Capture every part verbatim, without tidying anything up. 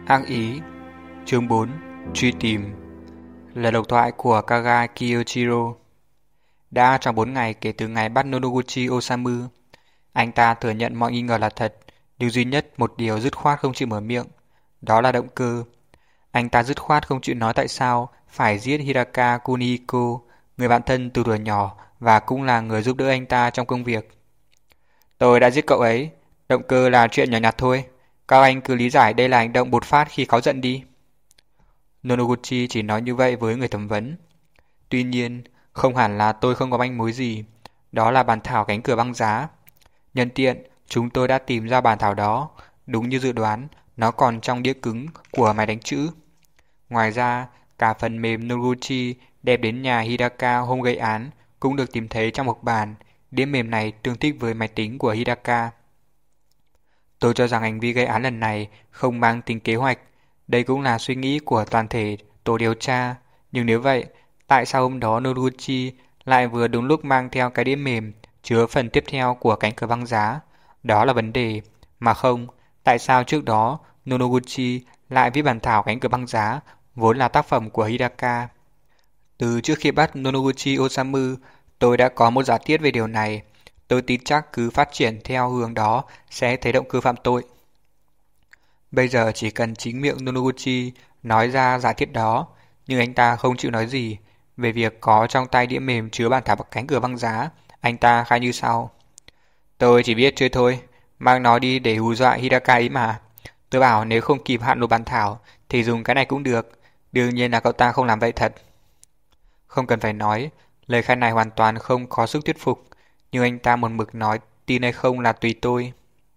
Ác ý. Chương bốn. Truy tìm. Lời độc thoại của Kaga Kiyoshiro. Đã trong bốn ngày kể từ ngày bắt Nonoguchi Osamu, anh ta thừa nhận mọi nghi ngờ là thật, nhưng duy nhất một điều dứt khoát không chịu mở miệng, đó là động cơ. Anh ta dứt khoát không chịu nói tại sao phải giết Hiraka Kunihiko, người bạn thân từ thuở nhỏ và cũng là người giúp đỡ anh ta trong công việc. Tôi đã giết cậu ấy, động cơ là chuyện nhỏ nhặt thôi. Các anh cứ lý giải đây là hành động bột phát khi cáu giận đi. Nonoguchi chỉ nói như vậy với người thẩm vấn. Tuy nhiên, không hẳn là tôi không có manh mối gì. Đó là bản thảo cánh cửa băng giá. Nhân tiện, chúng tôi đã tìm ra bản thảo đó. Đúng như dự đoán, nó còn trong đĩa cứng của máy đánh chữ. Ngoài ra, cả phần mềm Noguchi đem đến nhà Hidaka hôm gây án cũng được tìm thấy trong mộc bản. Đĩa mềm này tương thích với máy tính của Hidaka. Tôi cho rằng hành vi gây án lần này không mang tính kế hoạch. Đây cũng là suy nghĩ của toàn thể tổ điều tra. Nhưng nếu vậy, tại sao hôm đó Noguchi lại vừa đúng lúc mang theo cái đĩa mềm chứa phần tiếp theo của cánh cửa băng giá? Đó là vấn đề. Mà không, tại sao trước đó Noguchi lại viết bản thảo cánh cửa băng giá vốn là tác phẩm của Hidaka? Từ trước khi bắt Nonoguchi Osamu, tôi đã có một giả thiết về điều này. Tôi tin chắc cứ phát triển theo hướng đó sẽ thấy động cơ phạm tội. Bây giờ chỉ cần chính miệng Nonoguchi nói ra giả thiết đó, nhưng anh ta không chịu nói gì. Về việc có trong tay đĩa mềm chứa bản thảo cánh cửa băng giá, anh ta khai như sau. Tôi chỉ biết chơi thôi, mang nó đi để hù dọa Hidaka ấy mà. Tôi bảo nếu không kịp hạn nộp bản thảo thì dùng cái này cũng được. Đương nhiên là cậu ta không làm vậy thật. Không cần phải nói, lời khai này hoàn toàn không có sức thuyết phục, nhưng anh ta một mực nói tin hay không là tùy tôi.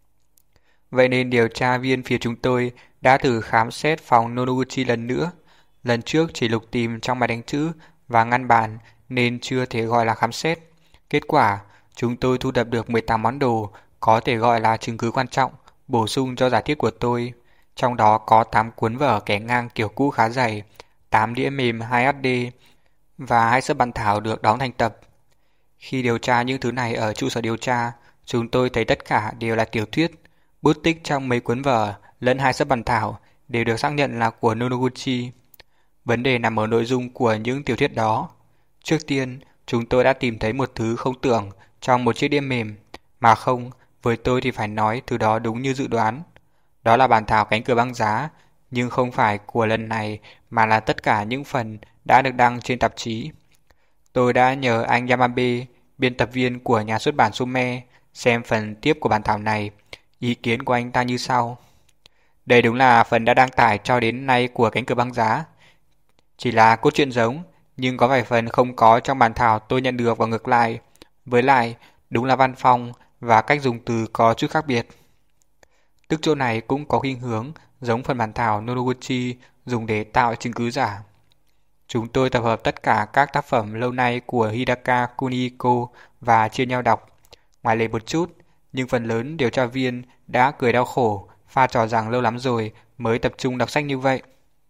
Vậy nên điều tra viên phía chúng tôi đã thử khám xét phòng Nonoguchi lần nữa. Lần trước chỉ lục tìm trong máy đánh chữ và ngăn bàn nên chưa thể gọi là khám xét. Kết quả, chúng tôi thu thập được mười tám món đồ có thể gọi là chứng cứ quan trọng, bổ sung cho giả thiết của tôi. Trong đó có tám cuốn vở kẻ ngang kiểu cũ khá dày, tám đĩa mềm hai hát đê và hai sấp bản thảo được đóng thành tập. Khi điều tra những thứ này ở trụ sở điều tra, chúng tôi thấy tất cả đều là tiểu thuyết. Bút tích trong mấy cuốn vở lẫn hai sấp bản thảo đều được xác nhận là của Nonoguchi. Vấn đề nằm ở nội dung của những tiểu thuyết đó. Trước tiên, chúng tôi đã tìm thấy một thứ không tưởng trong một chiếc đĩa mềm. Mà không, với tôi thì phải nói thứ đó đúng như dự đoán. Đó là bản thảo cánh cửa băng giá, nhưng không phải của lần này mà là tất cả những phần đã được đăng trên tạp chí. Tôi đã nhờ anh Yamabe, biên tập viên của nhà xuất bản Some, xem phần tiếp của bản thảo này. Ý kiến của anh ta như sau. Đây đúng là phần đã đăng tải cho đến nay của cánh cửa băng giá. Chỉ là cốt truyện giống, nhưng có vài phần không có trong bản thảo tôi nhận được và ngược lại. Với lại, đúng là văn phong và cách dùng từ có chút khác biệt. Tức chỗ này cũng có khuynh hướng giống phần bản thảo Nonoguchi dùng để tạo chứng cứ giả. Chúng tôi tập hợp tất cả các tác phẩm lâu nay của Hidaka Kunihiko và chia nhau đọc. Ngoài lề một chút, nhưng phần lớn điều tra viên đã cười đau khổ, pha trò rằng lâu lắm rồi mới tập trung đọc sách như vậy.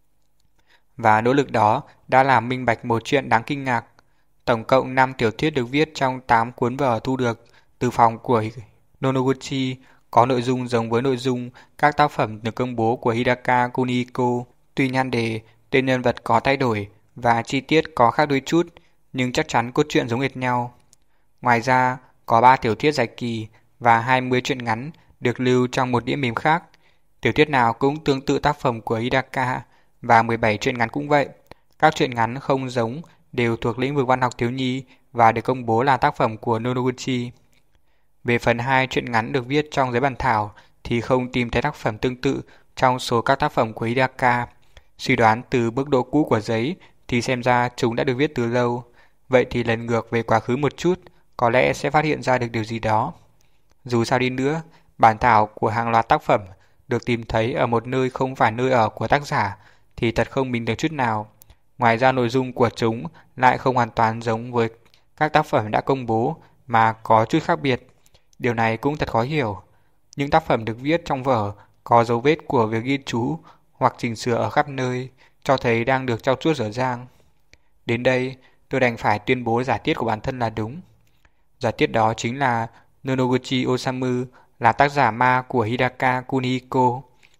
Và nỗ lực đó đã làm minh bạch một chuyện đáng kinh ngạc. Tổng cộng năm tiểu thuyết được viết trong tám cuốn vở thu được từ phòng của Nonoguchi có nội dung giống với nội dung các tác phẩm được công bố của Hidaka Kunihiko. Tuy nhan đề, tên nhân vật có thay đổi và chi tiết có khác đôi chút, nhưng chắc chắn cốt truyện giống hệt nhau. Ngoài ra, có ba tiểu thuyết dài kỳ và hai mươi truyện ngắn được lưu trong một đĩa mềm khác. Tiểu thuyết nào cũng tương tự tác phẩm của Hidaka và mười bảy truyện ngắn cũng vậy. Các truyện ngắn không giống đều thuộc lĩnh vực văn học thiếu nhi và được công bố là tác phẩm của Nonoguchi. Về phần hai truyện ngắn được viết trong giấy bản thảo thì không tìm thấy tác phẩm tương tự trong số các tác phẩm của Hidaka. Suy đoán từ mức độ cũ của giấy thì xem ra chúng đã được viết từ lâu. Vậy thì lần ngược về quá khứ một chút, có lẽ sẽ phát hiện ra được điều gì đó. Dù sao đi nữa, bản thảo của hàng loạt tác phẩm được tìm thấy ở một nơi không phải nơi ở của tác giả thì thật không bình thường chút nào. Ngoài ra nội dung của chúng lại không hoàn toàn giống với các tác phẩm đã công bố mà có chút khác biệt. Điều này cũng thật khó hiểu. Những tác phẩm được viết trong vở có dấu vết của việc ghi chú hoặc chỉnh sửa ở khắp nơi, cho thấy đang được trau chuốt dở dang. Đến đây, tôi đành phải tuyên bố giả thiết của bản thân là đúng. Giả thiết đó chính là Nonoguchi Osamu là tác giả ma của Hidaka Kunihiko.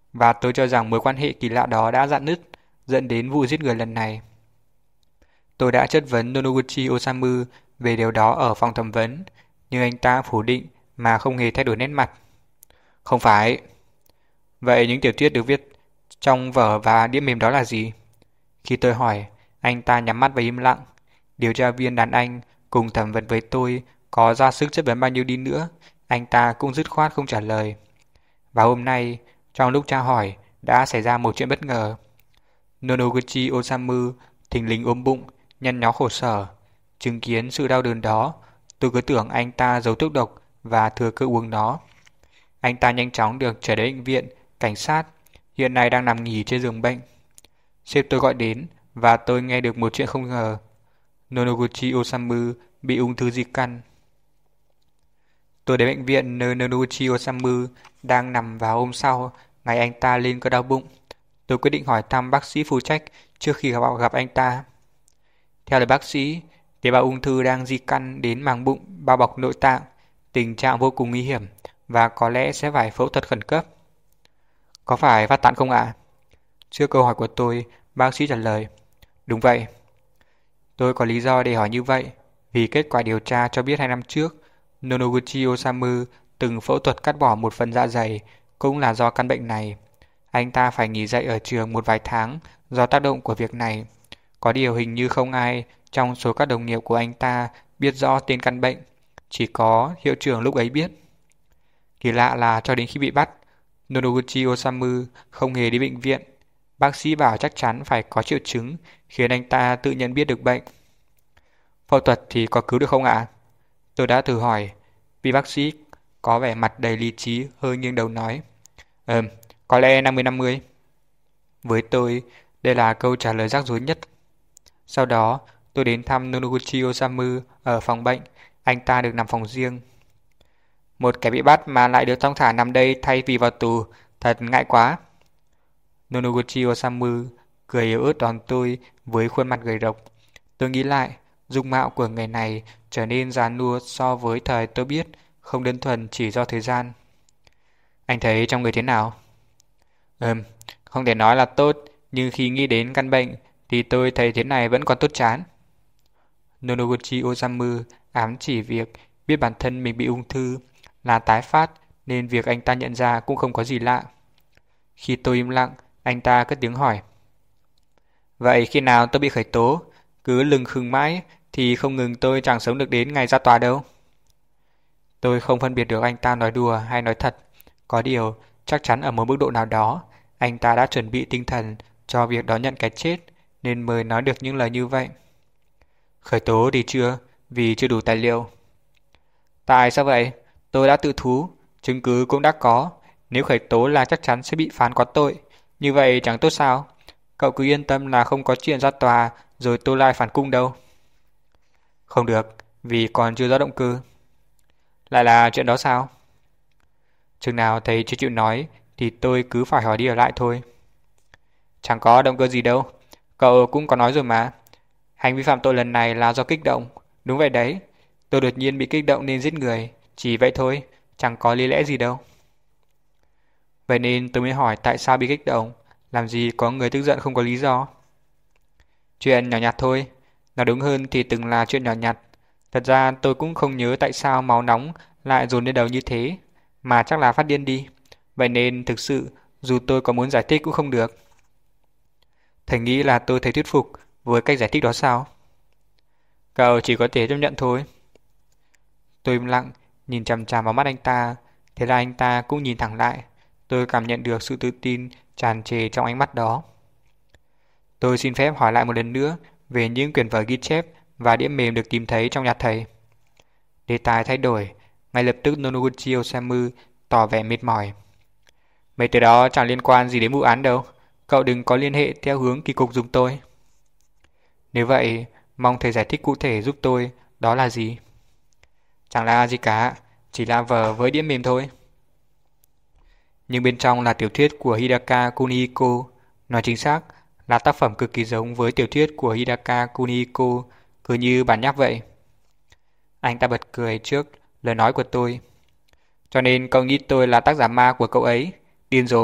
và tôi cho rằng mối quan hệ kỳ lạ đó đã rạn nứt, dẫn đến vụ giết người lần này. Tôi đã chất vấn Nonoguchi Osamu về điều đó ở phòng thẩm vấn, nhưng anh ta phủ định mà không hề thay đổi nét mặt. Không phải. Vậy những tiểu thuyết được viết trong vở và đĩa mềm đó là gì? Khi tôi hỏi, anh ta nhắm mắt và im lặng. Điều tra viên đàn anh cùng thẩm vấn với tôi có ra sức chất vấn bao nhiêu đi nữa, anh ta cũng dứt khoát không trả lời. Và hôm nay, trong lúc tra hỏi, đã xảy ra một chuyện bất ngờ. Nonoguchi Osamu thình lình ôm bụng, nhăn nhó khổ sở. Chứng kiến sự đau đớn đó, tôi cứ tưởng anh ta giấu thuốc độc và thừa cơ uống nó. Anh ta nhanh chóng được trở đến bệnh viện, cảnh sát, hiện nay đang nằm nghỉ trên giường bệnh. Sếp tôi gọi đến và tôi nghe được một chuyện không ngờ. Nonoguchi Osamu bị ung thư di căn. Tôi đến bệnh viện nơi Nonoguchi Osamu đang nằm vào hôm sau, ngày anh ta lên cơn đau bụng. Tôi quyết định hỏi thăm bác sĩ phụ trách trước khi gặp, gặp anh ta. Theo lời bác sĩ, tế bào ung thư đang di căn đến màng bụng bao bọc nội tạng, tình trạng vô cùng nguy hiểm và có lẽ sẽ phải phẫu thuật khẩn cấp. Có phải phát tán không ạ? À? Trước câu hỏi của tôi, bác sĩ trả lời. Đúng vậy. Tôi có lý do để hỏi như vậy, vì kết quả điều tra cho biết hai năm trước, Nonoguchi Osamu từng phẫu thuật cắt bỏ một phần dạ dày, cũng là do căn bệnh này. Anh ta phải nghỉ dạy ở trường một vài tháng do tác động của việc này. Có điều hình như không ai trong số các đồng nghiệp của anh ta biết rõ tên căn bệnh, chỉ có hiệu trưởng lúc ấy biết. Kỳ lạ là cho đến khi bị bắt, Nonoguchi Osamu không hề đi bệnh viện. Bác sĩ bảo chắc chắn phải có triệu chứng khiến anh ta tự nhận biết được bệnh. Phẫu thuật thì có cứu được không ạ? Tôi đã thử hỏi, vì bác sĩ có vẻ mặt đầy lý trí hơi nghiêng đầu nói. Ừm, có lẽ năm mươi năm mươi. Với tôi, đây là câu trả lời rắc rối nhất. Sau đó, tôi đến thăm Nonoguchi Osamu ở phòng bệnh, anh ta được nằm phòng riêng. Một kẻ bị bắt mà lại được thong thả nằm đây thay vì vào tù, thật ngại quá. Nonoguchi Osamu cười yếu ớt đón tôi với khuôn mặt gầy rộc. Tôi nghĩ lại, dung mạo của người này trở nên già nua so với thời tôi biết, không đơn thuần chỉ do thời gian. Anh thấy trong người thế nào? Ừm, không thể nói là tốt, nhưng khi nghĩ đến căn bệnh thì tôi thấy thế này vẫn còn tốt chán. Nonoguchi Osamu ám chỉ việc biết bản thân mình bị ung thư là tái phát nên việc anh ta nhận ra cũng không có gì lạ. Khi tôi im lặng, anh ta cất tiếng hỏi. Vậy khi nào tôi bị khởi tố, cứ lừng khừng mãi thì không ngừng tôi chẳng sống được đến ngày ra tòa đâu. Tôi không phân biệt được anh ta nói đùa hay nói thật. Có điều, chắc chắn ở một mức độ nào đó, anh ta đã chuẩn bị tinh thần cho việc đón nhận cái chết nên mới nói được những lời như vậy. Khởi tố thì chưa, vì chưa đủ tài liệu. Tại sao vậy? Tôi đã tự thú, chứng cứ cũng đã có. Nếu khởi tố là chắc chắn sẽ bị phán có tội. Như vậy chẳng tốt sao? Cậu cứ yên tâm là không có chuyện ra tòa rồi tôi lại phản cung đâu. Không được, vì còn chưa rõ động cơ. Lại là chuyện đó sao? Chừng nào thầy chưa chịu nói thì tôi cứ phải hỏi đi hỏi lại thôi. Chẳng có động cơ gì đâu. Cậu cũng có nói rồi mà. Hành vi phạm tội lần này là do kích động. Đúng vậy đấy. Tôi đột nhiên bị kích động nên giết người. Chỉ vậy thôi, chẳng có lý lẽ gì đâu. Vậy nên tôi mới hỏi tại sao bị kích động. Làm gì có người tức giận không có lý do. Chuyện nhỏ nhặt thôi. Nói đúng hơn thì từng là chuyện nhỏ nhặt. Thật ra tôi cũng không nhớ tại sao máu nóng lại dồn lên đầu như thế. Mà chắc là phát điên đi. Vậy nên thực sự dù tôi có muốn giải thích cũng không được. Thầy nghĩ là tôi thấy thuyết phục với cách giải thích đó sao? Cậu chỉ có thể chấp nhận thôi. Tôi im lặng, nhìn chằm chằm vào mắt anh ta. Thế là anh ta cũng nhìn thẳng lại. Tôi cảm nhận được sự tự tin tràn trề trong ánh mắt đó. Tôi xin phép hỏi lại một lần nữa về những quyển vở ghi chép và đĩa mềm được tìm thấy trong nhà thầy. Đề tài thay đổi, ngay lập tức Nonoguchi Osamu tỏ vẻ mệt mỏi. Mấy từ đó chẳng liên quan gì đến vụ án đâu. Cậu đừng có liên hệ theo hướng kỳ cục dùng tôi. Nếu vậy, mong thầy giải thích cụ thể giúp tôi đó là gì? Chẳng là gì cả, chỉ là vở với đĩa mềm thôi. Nhưng bên trong là tiểu thuyết của Hidaka Kunihiko. Nói chính xác là tác phẩm cực kỳ giống với tiểu thuyết của Hidaka Kunihiko, cứ như bản nháp vậy. Anh ta bật cười trước lời nói của tôi. Cho nên cậu nghĩ tôi là tác giả ma của cậu ấy. Điên rồ,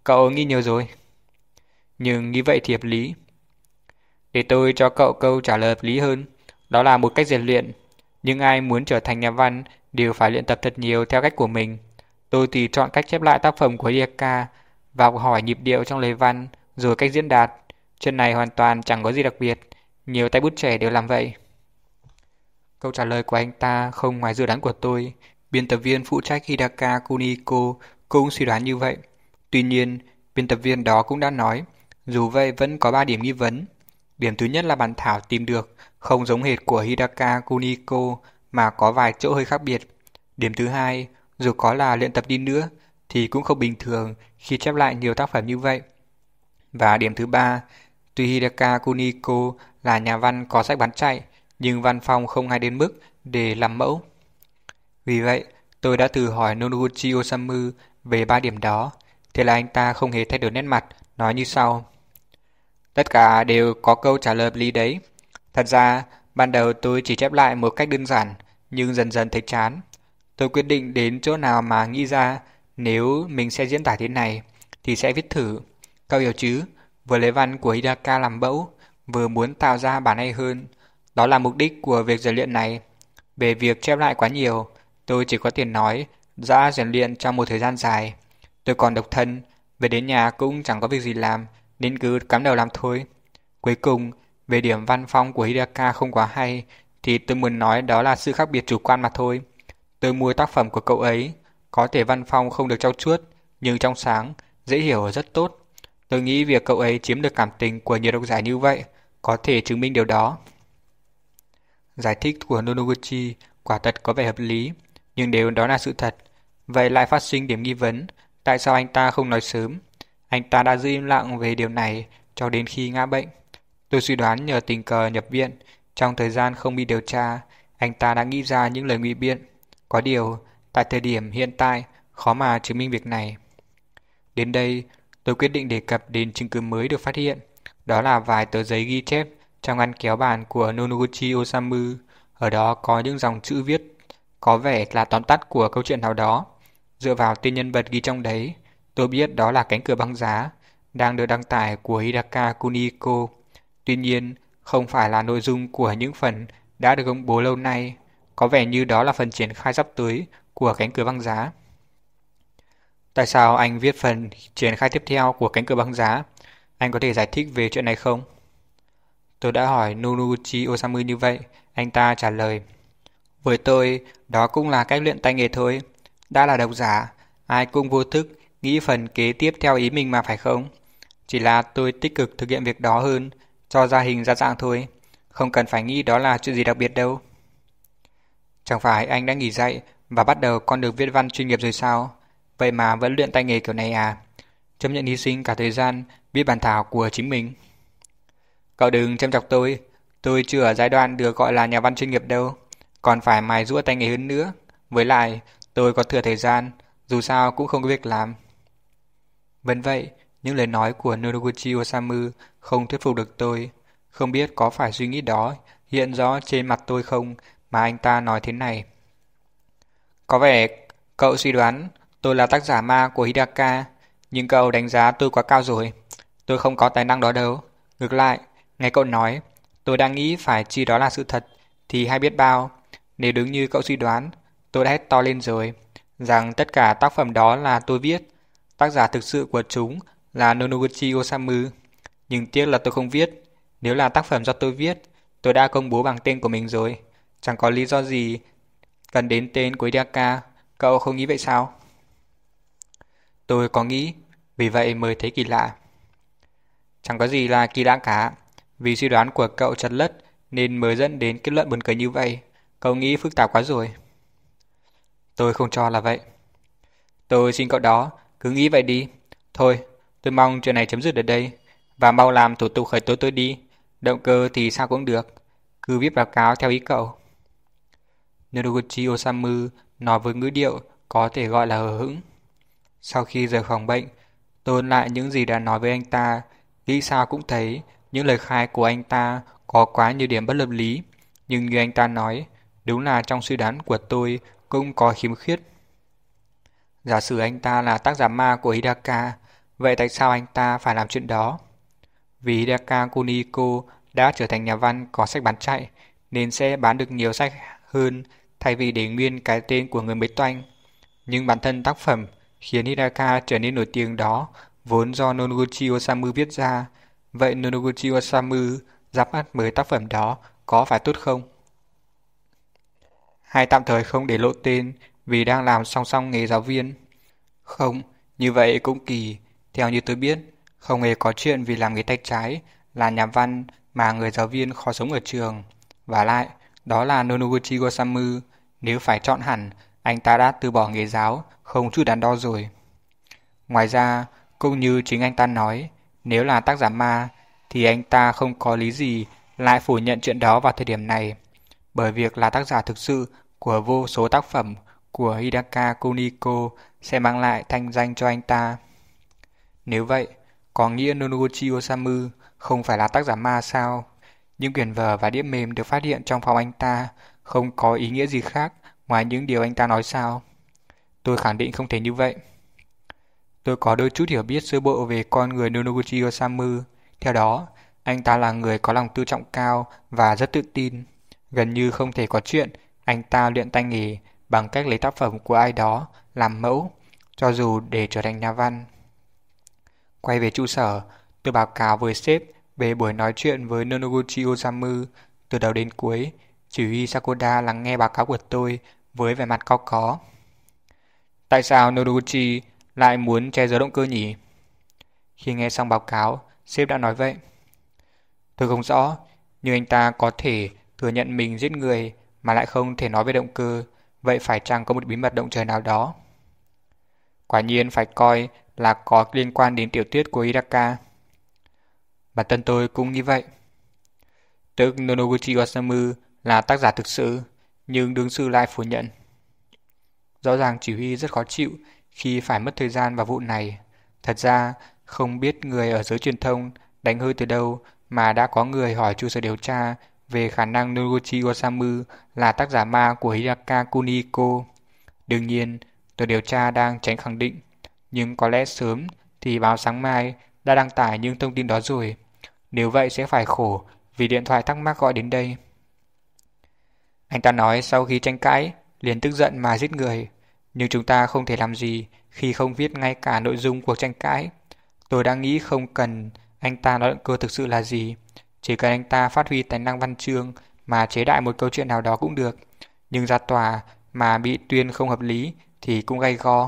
Cậu nghĩ nhiều rồi. Nhưng nghĩ vậy thì hợp lý. Để tôi cho cậu câu trả lời hợp lý hơn. Đó là một cách rèn luyện. Nhưng ai muốn trở thành nhà văn đều phải luyện tập thật nhiều theo cách của mình. Tôi thì chọn cách chép lại tác phẩm của Hidaka và học hỏi nhịp điệu trong lời văn, rồi cách diễn đạt. Chuyện này hoàn toàn chẳng có gì đặc biệt. Nhiều tay bút trẻ đều làm vậy. Câu trả lời của anh ta không ngoài dự đoán của tôi. Biên tập viên phụ trách Hidaka Kuniko cũng suy đoán như vậy. Tuy nhiên, biên tập viên đó cũng đã nói, dù vậy vẫn có ba điểm nghi vấn. Điểm thứ nhất là bản thảo tìm được không giống hệt của Hidaka Kuniko mà có vài chỗ hơi khác biệt. Điểm thứ hai, dù có là luyện tập đi nữa thì cũng không bình thường khi chép lại nhiều tác phẩm như vậy. Và điểm thứ ba, tuy Hidaka Kuniko là nhà văn có sách bán chạy, nhưng văn phong không hay đến mức để làm mẫu. Vì vậy, tôi đã thử hỏi Noguchi Osamu về ba điểm đó. Thế là anh ta không hề thay đổi nét mặt, nói như sau. Tất cả đều có câu trả lời hợp lý đấy. Thật ra, ban đầu tôi chỉ chép lại một cách đơn giản, nhưng dần dần thấy chán. Tôi quyết định đến chỗ nào mà nghĩ ra nếu mình sẽ diễn tả thế này, thì sẽ viết thử. Cậu hiểu chứ? Vừa lấy văn của Hidaka làm mẫu, vừa muốn tạo ra bản hay hơn. Đó là mục đích của việc rèn luyện này. Về việc chép lại quá nhiều, tôi chỉ có thể nói đã rèn luyện trong một thời gian dài. Tôi còn độc thân, về đến nhà cũng chẳng có việc gì làm, nên cứ cắm đầu làm thôi. Cuối cùng, về điểm văn phong của Hidaka không quá hay, thì tôi muốn nói đó là sự khác biệt chủ quan mà thôi. Tôi mua tác phẩm của cậu ấy, có thể văn phong không được trau chuốt, nhưng trong sáng, dễ hiểu rất tốt. Tôi nghĩ việc cậu ấy chiếm được cảm tình của nhiều độc giả như vậy có thể chứng minh điều đó. Giải thích của Noguchi quả thật có vẻ hợp lý, nhưng nếu đó là sự thật, vậy lại phát sinh điểm nghi vấn, tại sao anh ta không nói sớm? Anh ta đã giữ im lặng về điều này cho đến khi ngã bệnh. Tôi suy đoán nhờ tình cờ nhập viện, trong thời gian không bị điều tra, anh ta đã nghĩ ra những lời ngụy biện. Có điều, tại thời điểm hiện tại, khó mà chứng minh việc này. Đến đây, tôi quyết định đề cập đến chứng cứ mới được phát hiện. Đó là vài tờ giấy ghi chép trong ngăn kéo bàn của Noguchi Osamu. Ở đó có những dòng chữ viết có vẻ là tóm tắt của câu chuyện nào đó. Dựa vào tên nhân vật ghi trong đấy, tôi biết đó là Cánh cửa băng giá, đang được đăng tải của Hidaka Kuniko. Tuy nhiên, không phải là nội dung của những phần đã được công bố lâu nay. Có vẻ như đó là phần triển khai sắp tới của Cánh cửa băng giá. Tại sao anh viết phần triển khai tiếp theo của Cánh cửa băng giá? Anh có thể giải thích về chuyện này không? Tôi đã hỏi Noguchi Osamu như vậy, anh ta trả lời. Với tôi, đó cũng là cách luyện tay nghề thôi. Đã là độc giả, ai cũng vô thức nghĩ phần kế tiếp theo ý mình mà phải không? Chỉ là tôi tích cực thực hiện việc đó hơn, cho ra hình ra dạng thôi. Không cần phải nghĩ đó là chuyện gì đặc biệt đâu. Chẳng phải anh đã nghỉ dạy và bắt đầu con đường viết văn chuyên nghiệp rồi sao? Vậy mà vẫn luyện tay nghề kiểu này à? Chấp nhận hy sinh cả thời gian viết bản thảo của chính mình. Cậu đừng châm chọc tôi, tôi chưa ở giai đoạn được gọi là nhà văn chuyên nghiệp đâu, còn phải mài giũa tay nghề hơn nữa. Với lại, tôi có thừa thời gian, dù sao cũng không có việc làm. Vẫn vậy, những lời nói của Noguchi Osamu không thuyết phục được tôi. Không biết có phải suy nghĩ đó hiện rõ trên mặt tôi không mà anh ta nói thế này. Có vẻ cậu suy đoán tôi là tác giả ma của Hidaka, nhưng cậu đánh giá tôi quá cao rồi. Tôi không có tài năng đó đâu. Ngược lại, nghe cậu nói, tôi đang nghĩ phải chi đó là sự thật, thì hay biết bao. Nếu đúng như cậu suy đoán, tôi đã hét to lên rồi, rằng tất cả tác phẩm đó là tôi viết. Tác giả thực sự của chúng là Noguchi Osamu. Nhưng tiếc là tôi không viết. Nếu là tác phẩm do tôi viết, tôi đã công bố bằng tên của mình rồi. Chẳng có lý do gì cần đến tên của Hidaka. Cậu không nghĩ vậy sao? Tôi có nghĩ, vì vậy mới thấy kỳ lạ. Chẳng có gì là kỳ lạ cả. Vì suy đoán của cậu chật lất nên mới dẫn đến kết luận buồn cười như vậy. Cậu nghĩ phức tạp quá rồi. Tôi không cho là vậy. Tôi xin cậu đó, cứ nghĩ vậy đi. Thôi, tôi mong chuyện này chấm dứt ở đây. Và mau làm thủ tục khởi tố tôi đi. Động cơ thì sao cũng được. Cứ viết báo cáo theo ý cậu. Noguchi Osamu nói với ngữ điệu có thể gọi là hờ hững. Sau khi rời phòng bệnh, tôi ôn lại những gì đã nói với anh ta. Nghĩ sao cũng thấy những lời khai của anh ta có quá nhiều điểm bất hợp lý. Nhưng như anh ta nói, đúng là trong suy đoán của tôi cũng có khiếm khuyết. Giả sử anh ta là tác giả ma của Hidaka, Vậy tại sao anh ta phải làm chuyện đó? Vì Hidaka Kunihiko đã trở thành nhà văn có sách bán chạy, nên sẽ bán được nhiều sách hơn thay vì để nguyên cái tên của người mới toanh. Nhưng bản thân tác phẩm khiến Hidaka trở nên nổi tiếng đó vốn do Noguchi Osamu viết ra. Vậy Noguchi Osamu ra mắt mới tác phẩm đó có phải tốt không? Hay tạm thời không để lộ tên vì đang làm song song nghề giáo viên? Không, như vậy cũng kỳ. Theo như tôi biết, không hề có chuyện vì làm nghề tay trái là nhà văn mà người giáo viên khó sống ở trường. Và lại, đó là Noguchi Osamu. Nếu phải chọn hẳn, anh ta đã từ bỏ nghề giáo, không chút đắn đo rồi. Ngoài ra, cũng như chính anh ta nói, nếu là tác giả ma, thì anh ta không có lý gì lại phủ nhận chuyện đó vào thời điểm này. Bởi việc là tác giả thực sự của vô số tác phẩm của Hidaka Kunihiko sẽ mang lại thanh danh cho anh ta. Nếu vậy, có nghĩa Noguchi Osamu không phải là tác giả ma sao? Những quyển vở và đĩa mềm được phát hiện trong phòng anh ta không có ý nghĩa gì khác ngoài những điều anh ta nói sao? Tôi khẳng định không thể như vậy. Tôi có đôi chút hiểu biết sơ bộ về con người Noguchi Osamu. Theo đó, anh ta là người có lòng tự trọng cao và rất tự tin. Gần như không thể có chuyện anh ta luyện tay nghề bằng cách lấy tác phẩm của ai đó làm mẫu, cho dù để trở thành nhà văn. Quay về trụ sở, tôi báo cáo với sếp về buổi nói chuyện với Noguchi Osamu. Từ đầu đến cuối, chỉ huy Sakoda lắng nghe báo cáo của tôi với vẻ mặt cau có. Tại sao Noguchi lại muốn che giấu động cơ nhỉ? Khi nghe xong báo cáo, sếp đã nói vậy. Tôi không rõ, nhưng anh ta có thể thừa nhận mình giết người mà lại không thể nói về động cơ. Vậy phải chăng có một bí mật động trời nào đó? Quả nhiên phải coi là có liên quan đến tiểu thuyết của Hidaka. Bản thân tôi cũng như vậy. Tức Noguchi Osamu là tác giả thực sự, nhưng đương sự lại phủ nhận. Rõ ràng chỉ huy rất khó chịu khi phải mất thời gian vào vụ này. Thật ra, không biết người ở giới truyền thông đánh hơi từ đâu mà đã có người hỏi trụ sở điều tra về khả năng Noguchi Osamu là tác giả ma của Hidaka Kunihiko. Đương nhiên, tổ điều tra đang tránh khẳng định, nhưng có lẽ sớm thì báo sáng mai đã đăng tải những thông tin đó rồi. Nếu vậy sẽ phải khổ vì điện thoại thắc mắc gọi đến đây. Anh ta nói sau khi tranh cãi, liền tức giận mà giết người. Nhưng chúng ta không thể làm gì khi không viết ngay cả nội dung cuộc tranh cãi. Tôi đã nghĩ không cần anh ta nói động cơ thực sự là gì. Chỉ cần anh ta phát huy tài năng văn chương mà chế đại một câu chuyện nào đó cũng được. Nhưng ra tòa mà bị tuyên không hợp lý thì cũng gay go.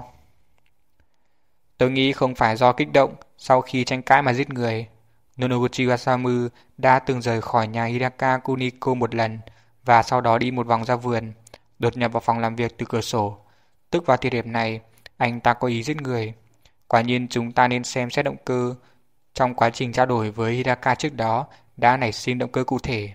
Tôi nghĩ không phải do kích động sau khi tranh cãi mà giết người. Noguchi Osamu đã từng rời khỏi nhà Hidaka Kunihiko một lần và sau đó đi một vòng ra vườn, đột nhập vào phòng làm việc từ cửa sổ. Tức vào thời điểm này, anh ta có ý giết người. Quả nhiên chúng ta nên xem xét động cơ. Trong quá trình trao đổi với Hidaka trước đó đã nảy sinh động cơ cụ thể.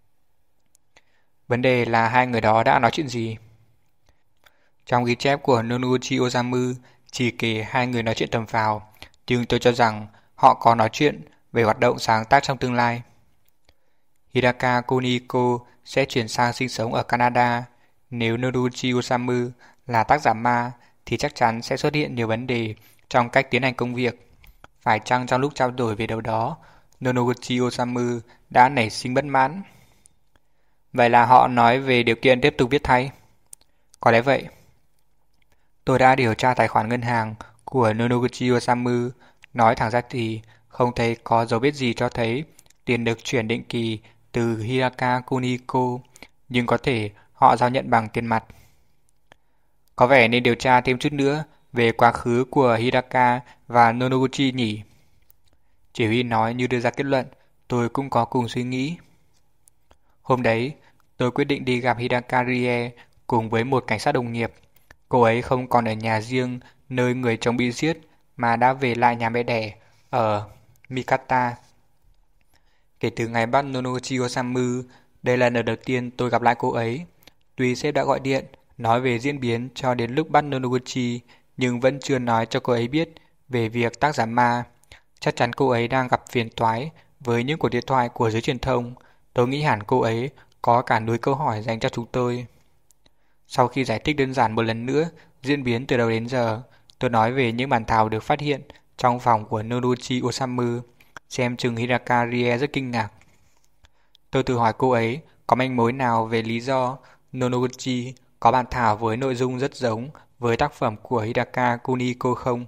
Vấn đề là hai người đó đã nói chuyện gì? Trong ghi chép của Noguchi Osamu chỉ kể hai người nói chuyện tầm phào, nhưng tôi cho rằng họ có nói chuyện về hoạt động sáng tác trong tương lai. Hidaka Kunihiko sẽ chuyển sang sinh sống ở Canada. Nếu Noguchi Osamu là tác giả ma thì chắc chắn sẽ xuất hiện nhiều vấn đề trong cách tiến hành công việc. Phải chăng trong lúc trao đổi về điều đó, Noguchi Osamu đã nảy sinh bất mãn? Vậy là họ nói về điều kiện tiếp tục viết thay? Có lẽ vậy. Tôi đã điều tra tài khoản ngân hàng của Noguchi Osamu. Nói thẳng ra thì không thấy có dấu vết gì cho thấy tiền được chuyển định kỳ từ Hidaka Kunihiko, nhưng có thể họ giao nhận bằng tiền mặt. Có vẻ nên điều tra thêm chút nữa về quá khứ của Hidaka và Noguchi nhỉ? Chỉ huy nói như đưa ra kết luận, tôi cũng có cùng suy nghĩ. Hôm đấy, tôi quyết định đi gặp Hidaka Rie cùng với một cảnh sát đồng nghiệp. Cô ấy không còn ở nhà riêng nơi người chồng bị giết mà đã về lại nhà mẹ đẻ ở Mikata. Kể từ ngày bắt Noguchi Osamu, đây là lần đầu tiên tôi gặp lại cô ấy. Tuy sếp đã gọi điện nói về diễn biến cho đến lúc bắt Noguchi, nhưng vẫn chưa nói cho cô ấy biết về việc tác giả ma. Chắc chắn cô ấy đang gặp phiền toái với những cuộc điện thoại của giới truyền thông. Tôi nghĩ hẳn cô ấy có cả núi câu hỏi dành cho chúng tôi. Sau khi giải thích đơn giản một lần nữa diễn biến từ đầu đến giờ, tôi nói về những bản thảo được phát hiện trong phòng của Noguchi Osamu, xem chừng Hidaka Rie rất kinh ngạc. Tôi tự hỏi cô ấy có manh mối nào về lý do Noguchi có bản thảo với nội dung rất giống với tác phẩm của Hidaka Kuniko không?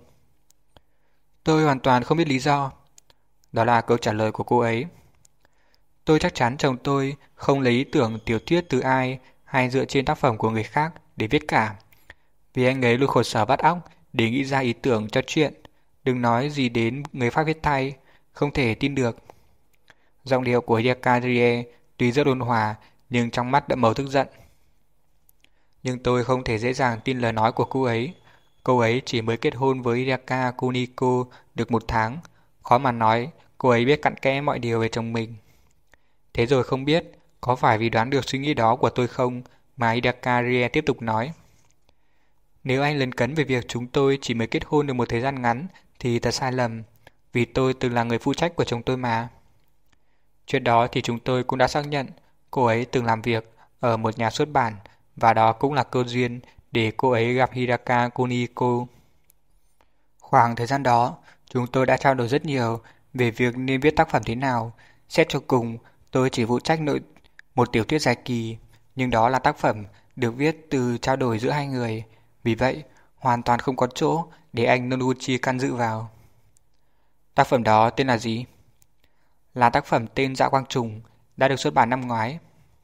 Tôi hoàn toàn không biết lý do. Đó là câu trả lời của cô ấy. Tôi chắc chắn chồng tôi không lấy ý tưởng tiểu thuyết từ ai hay dựa trên tác phẩm của người khác để viết cả. Vì anh ấy luôn khổ sở vắt óc để nghĩ ra ý tưởng cho chuyện, đừng nói gì đến người khác viết thay, không thể tin được. Giọng điệu của Hidaka Rie tuy rất ôn hòa nhưng trong mắt đậm màu tức giận. Nhưng tôi không thể dễ dàng tin lời nói của cô ấy. Cô ấy chỉ mới kết hôn với Hidaka Kuniko được một tháng, khó mà nói cô ấy biết cặn kẽ mọi điều về chồng mình. Thế rồi không biết có phải vì đoán được suy nghĩ đó của tôi không mà Hidaka Rie tiếp tục nói. Nếu anh lấn cấn về việc chúng tôi chỉ mới kết hôn được một thời gian ngắn thì thật sai lầm, vì tôi từng là người phụ trách của chồng tôi mà. Chuyện đó thì chúng tôi cũng đã xác nhận cô ấy từng làm việc ở một nhà xuất bản và đó cũng là cơ duyên để cô ấy gặp Hidaka Kuniko. Khoảng thời gian đó, chúng tôi đã trao đổi rất nhiều về việc nên viết tác phẩm thế nào. Xét cho cùng, tôi chỉ phụ trách nội một tiểu thuyết dài kỳ, nhưng đó là tác phẩm được viết từ trao đổi giữa hai người. Vì vậy, hoàn toàn không có chỗ để anh Noguchi can dự vào. Tác phẩm đó tên là gì? Là tác phẩm tên Dạ Quang Trùng, đã được xuất bản năm ngoái.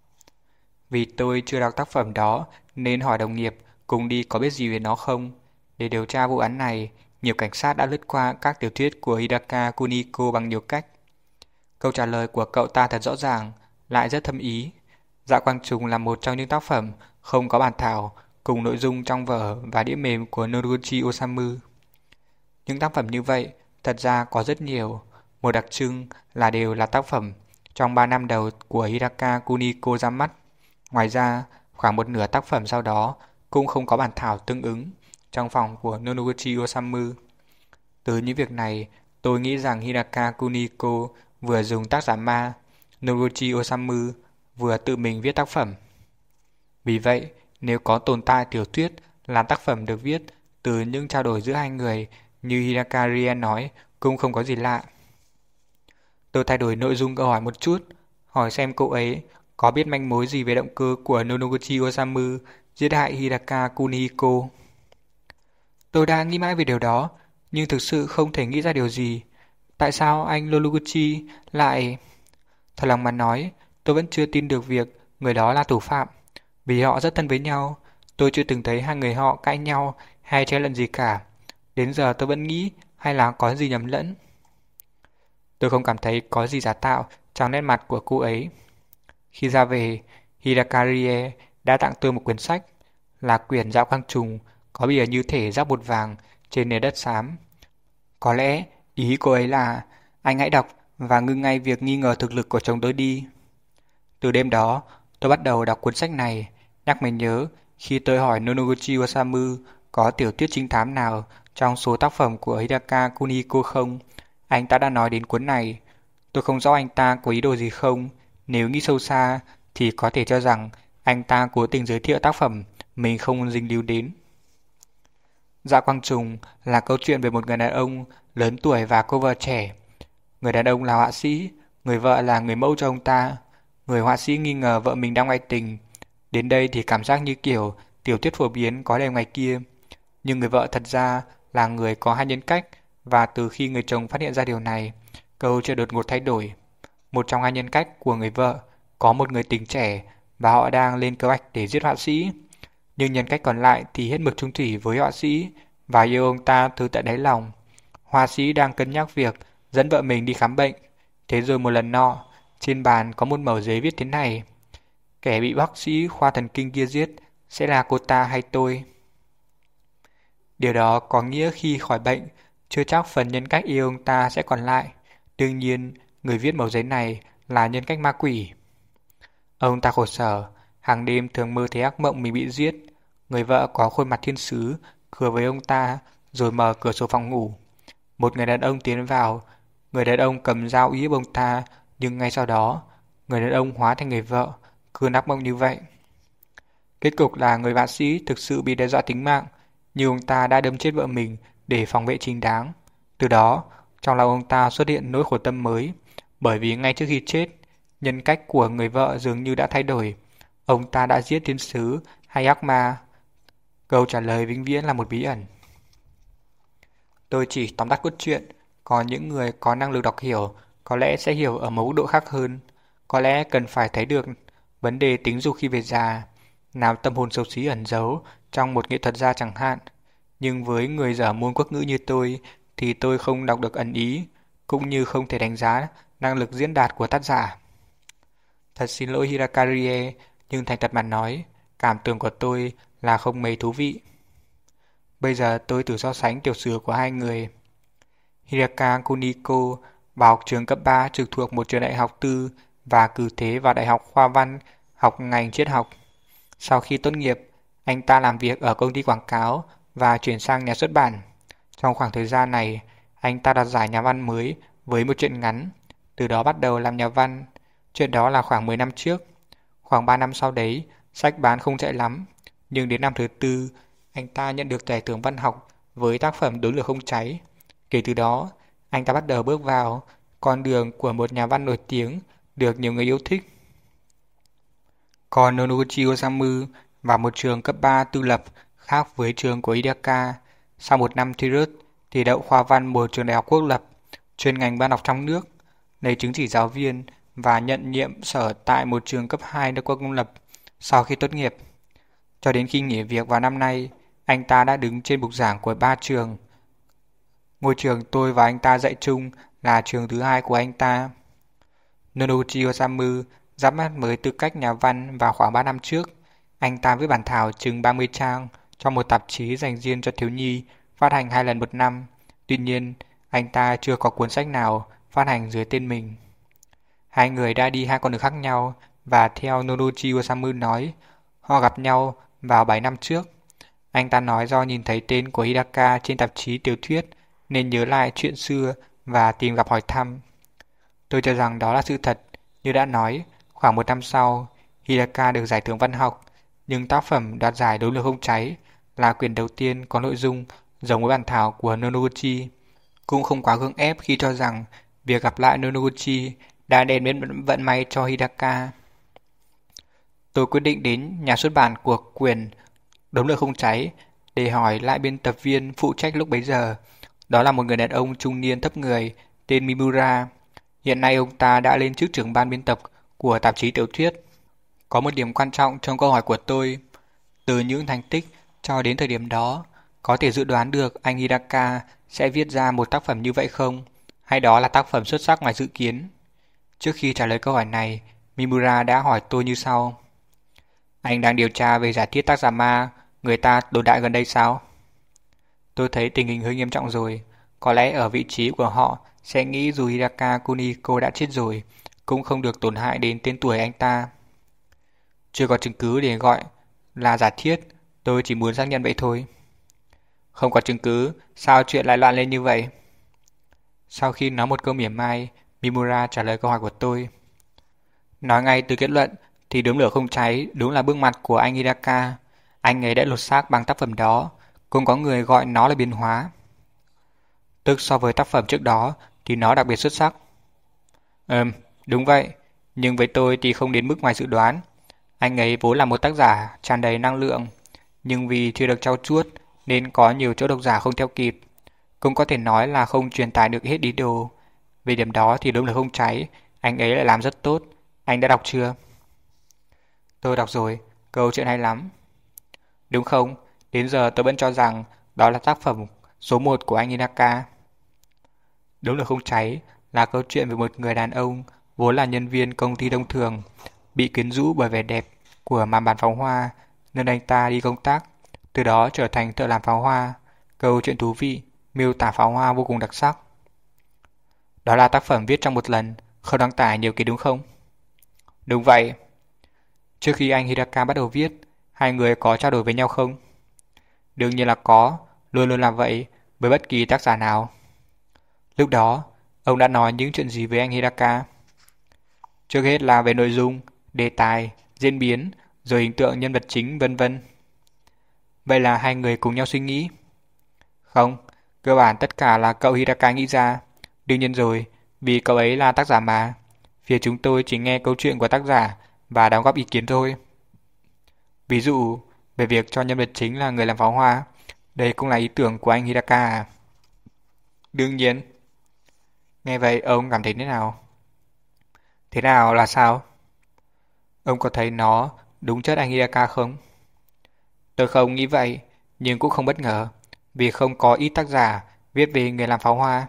Vì tôi chưa đọc tác phẩm đó nên hỏi đồng nghiệp cùng đi có biết gì về nó không. Để điều tra vụ án này, nhiều cảnh sát đã lướt qua các tiểu thuyết của Hidaka Kuniko bằng nhiều cách. Câu trả lời của cậu ta thật rõ ràng, lại rất thâm ý. Dạ Quang Trùng là một trong những tác phẩm không có bản thảo cùng nội dung trong vở và đĩa mềm của Noguchi Osamu. Những tác phẩm như vậy thật ra có rất nhiều. Một đặc trưng là đều là tác phẩm trong ba năm đầu của Hidaka Kuniko ra mắt. Ngoài ra, khoảng một nửa tác phẩm sau đó cũng không có bản thảo tương ứng trong phòng của Noguchi Osamu. Từ những việc này, tôi nghĩ rằng Hidaka Kuniko vừa dùng tác giả ma, Noguchi Osamu vừa tự mình viết tác phẩm. Vì vậy, nếu có tồn tại tiểu thuyết là tác phẩm được viết từ những trao đổi giữa hai người như Hidaka Rie nói cũng không có gì lạ. Tôi thay đổi nội dung câu hỏi một chút, hỏi xem cô ấy có biết manh mối gì về động cơ của Noguchi Osamu giết hại Hidaka Kunihiko. Tôi đang nghĩ mãi về điều đó, nhưng thực sự không thể nghĩ ra điều gì. Tại sao anh Noguchi lại... Thật lòng mà nói, tôi vẫn chưa tin được việc người đó là thủ phạm. Vì họ rất thân với nhau, tôi chưa từng thấy hai người họ cãi nhau hay chen lẫn gì cả. Đến giờ tôi vẫn nghĩ hay là có gì nhầm lẫn. Tôi không cảm thấy có gì giả tạo trong nét mặt của cô ấy. Khi ra về, Hidaka Rie đã tặng tôi một quyển sách, là quyển Dạo Quang Trùng, có bìa như thể giáp bột vàng trên nền đất xám. Có lẽ ý cô ấy là anh hãy đọc và ngưng ngay việc nghi ngờ thực lực của chồng tôi đi. Từ đêm đó, tôi bắt đầu đọc cuốn sách này, nhắc mình nhớ khi tôi hỏi Noguchi Osamu có tiểu thuyết trinh thám nào trong số tác phẩm của Hidaka Kunihiko không. Anh ta đã nói đến cuốn này. Tôi không rõ anh ta có ý đồ gì không. Nếu nghĩ sâu xa thì có thể cho rằng anh ta cố tình giới thiệu tác phẩm mình không dính líu đến. Dạ Quang Trùng là câu chuyện về một người đàn ông lớn tuổi và cô vợ trẻ. Người đàn ông là họa sĩ, người vợ là người mẫu cho ông ta. Người họa sĩ nghi ngờ vợ mình đang ngoại tình. Đến đây thì cảm giác như kiểu tiểu thuyết phổ biến có đề ngoài kia. Nhưng người vợ thật ra là người có hai nhân cách, và từ khi người chồng phát hiện ra điều này, câu chuyện đột ngột thay đổi. Một trong hai nhân cách của người vợ có một người tình trẻ và họ đang lên kế hoạch để giết họa sĩ. Nhưng nhân cách còn lại thì hết mực chung thủy với họa sĩ và yêu ông ta từ tận đáy lòng. Họa sĩ đang cân nhắc việc dẫn vợ mình đi khám bệnh. Thế rồi một lần nọ, trên bàn có một mẩu giấy viết thế này: kẻ bị bác sĩ khoa thần kinh kia giết sẽ là cô ta hay tôi. Điều đó có nghĩa khi khỏi bệnh, chưa chắc phần nhân cách yêu ông ta sẽ còn lại. Đương nhiên, người viết mẩu giấy này là nhân cách ma quỷ. Ông ta khổ sở, hàng đêm thường mơ thấy ác mộng mình bị giết. Người vợ có khuôn mặt thiên sứ, cười với ông ta, rồi mở cửa sổ phòng ngủ. Một người đàn ông tiến vào. Người đàn ông cầm dao uy hiếp ông ta, nhưng ngay sau đó, người đàn ông hóa thành người vợ, cứ ác mộng như vậy. Kết cục là người họa sĩ thực sự bị đe dọa tính mạng, nhưng ông ta đã đâm chết vợ mình để phòng vệ chính đáng. Từ đó, trong lòng ông ta xuất hiện nỗi khổ tâm mới, bởi vì ngay trước khi chết, nhân cách của người vợ dường như đã thay đổi. Ông ta đã giết thiên sứ hay ác ma? Câu trả lời vĩnh viễn là một bí ẩn. Tôi chỉ tóm tắt cốt truyện, còn những người có năng lực đọc hiểu có lẽ sẽ hiểu ở một mức độ khác hơn. Có lẽ cần phải thấy được vấn đề tính dục khi về già, nào tâm hồn xấu xí ẩn giấu trong một nghệ thuật gia chẳng hạn. Nhưng với người dở môn quốc ngữ như tôi thì tôi không đọc được ẩn ý, cũng như không thể đánh giá năng lực diễn đạt của tác giả. Thật xin lỗi Hirakarie, nhưng thành thật mà nói, cảm tưởng của tôi là không mấy thú vị. Bây giờ tôi thử so sánh tiểu sử của hai người. Hiraka Kuniko vào học trường cấp ba trực thuộc một trường đại học tư và cử thế vào Đại học Khoa Văn học ngành triết học. Sau khi tốt nghiệp, anh ta làm việc ở công ty quảng cáo và chuyển sang nhà xuất bản. Trong khoảng thời gian này, anh ta đoạt giải nhà văn mới với một truyện ngắn, từ đó bắt đầu làm nhà văn. Chuyện đó là khoảng mười năm trước. Khoảng ba năm sau đấy, sách bán không chạy lắm, nhưng đến năm thứ tư, anh ta nhận được giải thưởng văn học với tác phẩm Đốm lửa không cháy. Kể từ đó, anh ta bắt đầu bước vào con đường của một nhà văn nổi tiếng được nhiều người yêu thích. Còn Nonoguchi Osamu vào một trường cấp ba tư lập khác với trường của Hidaka. Sau một năm thi rớt thì đậu khoa văn một trường đại học quốc lập, chuyên ngành văn học trong nước, lấy chứng chỉ giáo viên và nhận nhiệm sở tại một trường cấp hai nước công lập sau khi tốt nghiệp. Cho đến khi nghỉ việc vào năm nay, anh ta đã đứng trên bục giảng của ba trường. Ngôi trường tôi và anh ta dạy chung là trường thứ hai của anh ta. Nonoguchi Osamu giáp mắt với tư cách nhà văn vào khoảng ba năm trước. Anh ta viết bản thảo chừng ba mươi trang cho một tạp chí dành riêng cho thiếu nhi, phát hành hai lần một năm. Tuy nhiên, anh ta chưa có cuốn sách nào phát hành dưới tên mình. Hai người đã đi hai con đường khác nhau và theo Nonoguchi Osamu nói, họ gặp nhau vào bảy năm trước. Anh ta nói do nhìn thấy tên của Hidaka trên tạp chí tiểu thuyết nên nhớ lại chuyện xưa và tìm gặp hỏi thăm. Tôi cho rằng đó là sự thật. Như đã nói, khoảng một năm sau, Hidaka được giải thưởng văn học, nhưng tác phẩm đoạt giải Đốm lửa không cháy là quyển đầu tiên có nội dung giống với bản thảo của Nonoguchi. Cũng không quá gượng ép khi cho rằng việc gặp lại Nonoguchi đã đem đến vận may cho Hidaka. Tôi quyết định đến nhà xuất bản của quyển Đốm lửa không cháy để hỏi lại biên tập viên phụ trách lúc bấy giờ. Đó là một người đàn ông trung niên thấp người tên Mimura. Hiện nay ông ta đã lên chức trưởng ban biên tập của tạp chí tiểu thuyết. Có một điểm quan trọng trong câu hỏi của tôi. Từ những thành tích cho đến thời điểm đó, có thể dự đoán được anh Hidaka sẽ viết ra một tác phẩm như vậy không? Hay đó là tác phẩm xuất sắc ngoài dự kiến? Trước khi trả lời câu hỏi này, Mimura đã hỏi tôi như sau. Anh đang điều tra về giả thiết tác giả ma người ta đồn đại gần đây sao? Tôi thấy tình hình hơi nghiêm trọng rồi. Có lẽ ở vị trí của họ sẽ nghĩ dù Hidaka Kuniko đã chết rồi, cũng không được tổn hại đến tên tuổi anh ta. Chưa có chứng cứ để gọi là giả thiết, tôi chỉ muốn xác nhận vậy thôi. Không có chứng cứ, sao chuyện lại loạn lên như vậy? Sau khi nói một câu mỉa mai, Mimura trả lời câu hỏi của tôi. Nói ngay từ kết luận thì Đốm lửa không cháy đúng là bước mặt của anh Hidaka. Anh ấy đã lột xác bằng tác phẩm đó, cũng có người gọi nó là biến hóa. Tức so với tác phẩm trước đó thì nó đặc biệt xuất sắc. Ừm, đúng vậy, nhưng với tôi thì không đến mức ngoài dự đoán. Anh ấy vốn là một tác giả tràn đầy năng lượng, nhưng vì chưa được trau chuốt nên có nhiều chỗ độc giả không theo kịp. Cũng có thể nói là không truyền tải được hết ý đồ. Về điểm đó thì Đốm lửa không cháy, anh ấy lại làm rất tốt. Anh đã đọc chưa? Tôi đọc rồi, câu chuyện hay lắm. Đúng không? Đến giờ tôi vẫn cho rằng đó là tác phẩm số một của anh Hidaka. Đốm lửa không cháy là câu chuyện về một người đàn ông vốn là nhân viên công ty thông thường, bị quyến rũ bởi vẻ đẹp của màn bán pháo hoa nên anh ta đi công tác, từ đó trở thành thợ làm pháo hoa. Câu chuyện thú vị, miêu tả pháo hoa vô cùng đặc sắc. Đó là tác phẩm viết trong một lần, không đăng tải nhiều kỳ đúng không? Đúng vậy. Trước khi anh Hidaka bắt đầu viết, hai người có trao đổi với nhau không? Đương nhiên là có, luôn luôn làm vậy với bất kỳ tác giả nào. Lúc đó, ông đã nói những chuyện gì với anh Hidaka? Trước hết là về nội dung, đề tài, diễn biến, rồi hình tượng nhân vật chính vân vân. Vậy là hai người cùng nhau suy nghĩ? Không, Cơ bản tất cả là cậu Hidaka nghĩ ra. Đương nhiên rồi, vì cậu ấy là tác giả mà. Phía chúng tôi chỉ nghe câu chuyện của tác giả và đóng góp ý kiến thôi. Ví dụ, về việc cho nhân vật chính là người làm pháo hoa, đây cũng là ý tưởng của anh Hidaka à? Đương nhiên. Nghe vậy ông cảm thấy thế nào? Thế nào là sao? Ông có thấy nó đúng chất anh Hidaka không? Tôi không nghĩ vậy, nhưng cũng không bất ngờ, vì không có ít tác giả viết về người làm pháo hoa.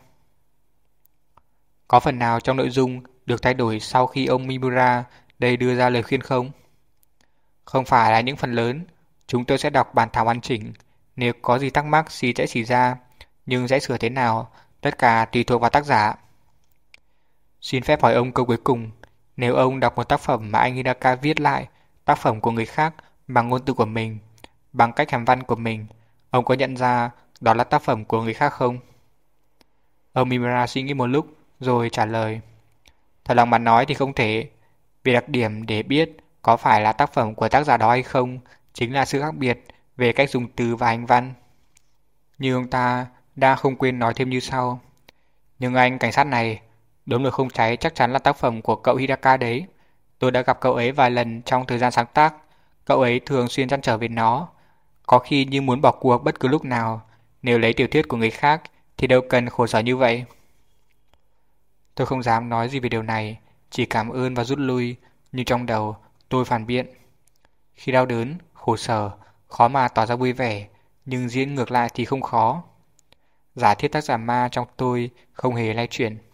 Có phần nào trong nội dung được thay đổi sau khi ông Mimura đây đưa ra lời khuyên không? Không phải là những phần lớn, chúng tôi sẽ đọc bản thảo hoàn chỉnh, nếu có gì thắc mắc thì sẽ chỉ ra, nhưng sẽ sửa thế nào, tất cả tùy thuộc vào tác giả. Xin phép hỏi ông câu cuối cùng, nếu ông đọc một tác phẩm mà anh Hidaka viết lại, tác phẩm của người khác bằng ngôn từ của mình, bằng cách hàm văn của mình, ông có nhận ra đó là tác phẩm của người khác không? Ông Mimura suy nghĩ một lúc rồi trả lời. Thật lòng mà nói thì không thể, vì đặc điểm để biết có phải là tác phẩm của tác giả đó hay không chính là sự khác biệt về cách dùng từ và hành văn. Nhưng ông ta đã không quên nói thêm như sau. Nhưng anh cảnh sát này, đốm lửa không cháy chắc chắn là tác phẩm của cậu Hidaka đấy. Tôi đã gặp cậu ấy vài lần trong thời gian sáng tác. Cậu ấy thường xuyên trăn trở về nó. Có khi như muốn bỏ cuộc bất cứ lúc nào. Nếu lấy tiểu thuyết của người khác thì đâu cần khổ sở như vậy. Tôi không dám nói gì về điều này, chỉ cảm ơn và rút lui, nhưng trong đầu tôi phản biện. Khi đau đớn, khổ sở, khó mà tỏ ra vui vẻ, nhưng diễn ngược lại thì không khó. Giả thiết tác giả ma trong tôi không hề lay chuyển.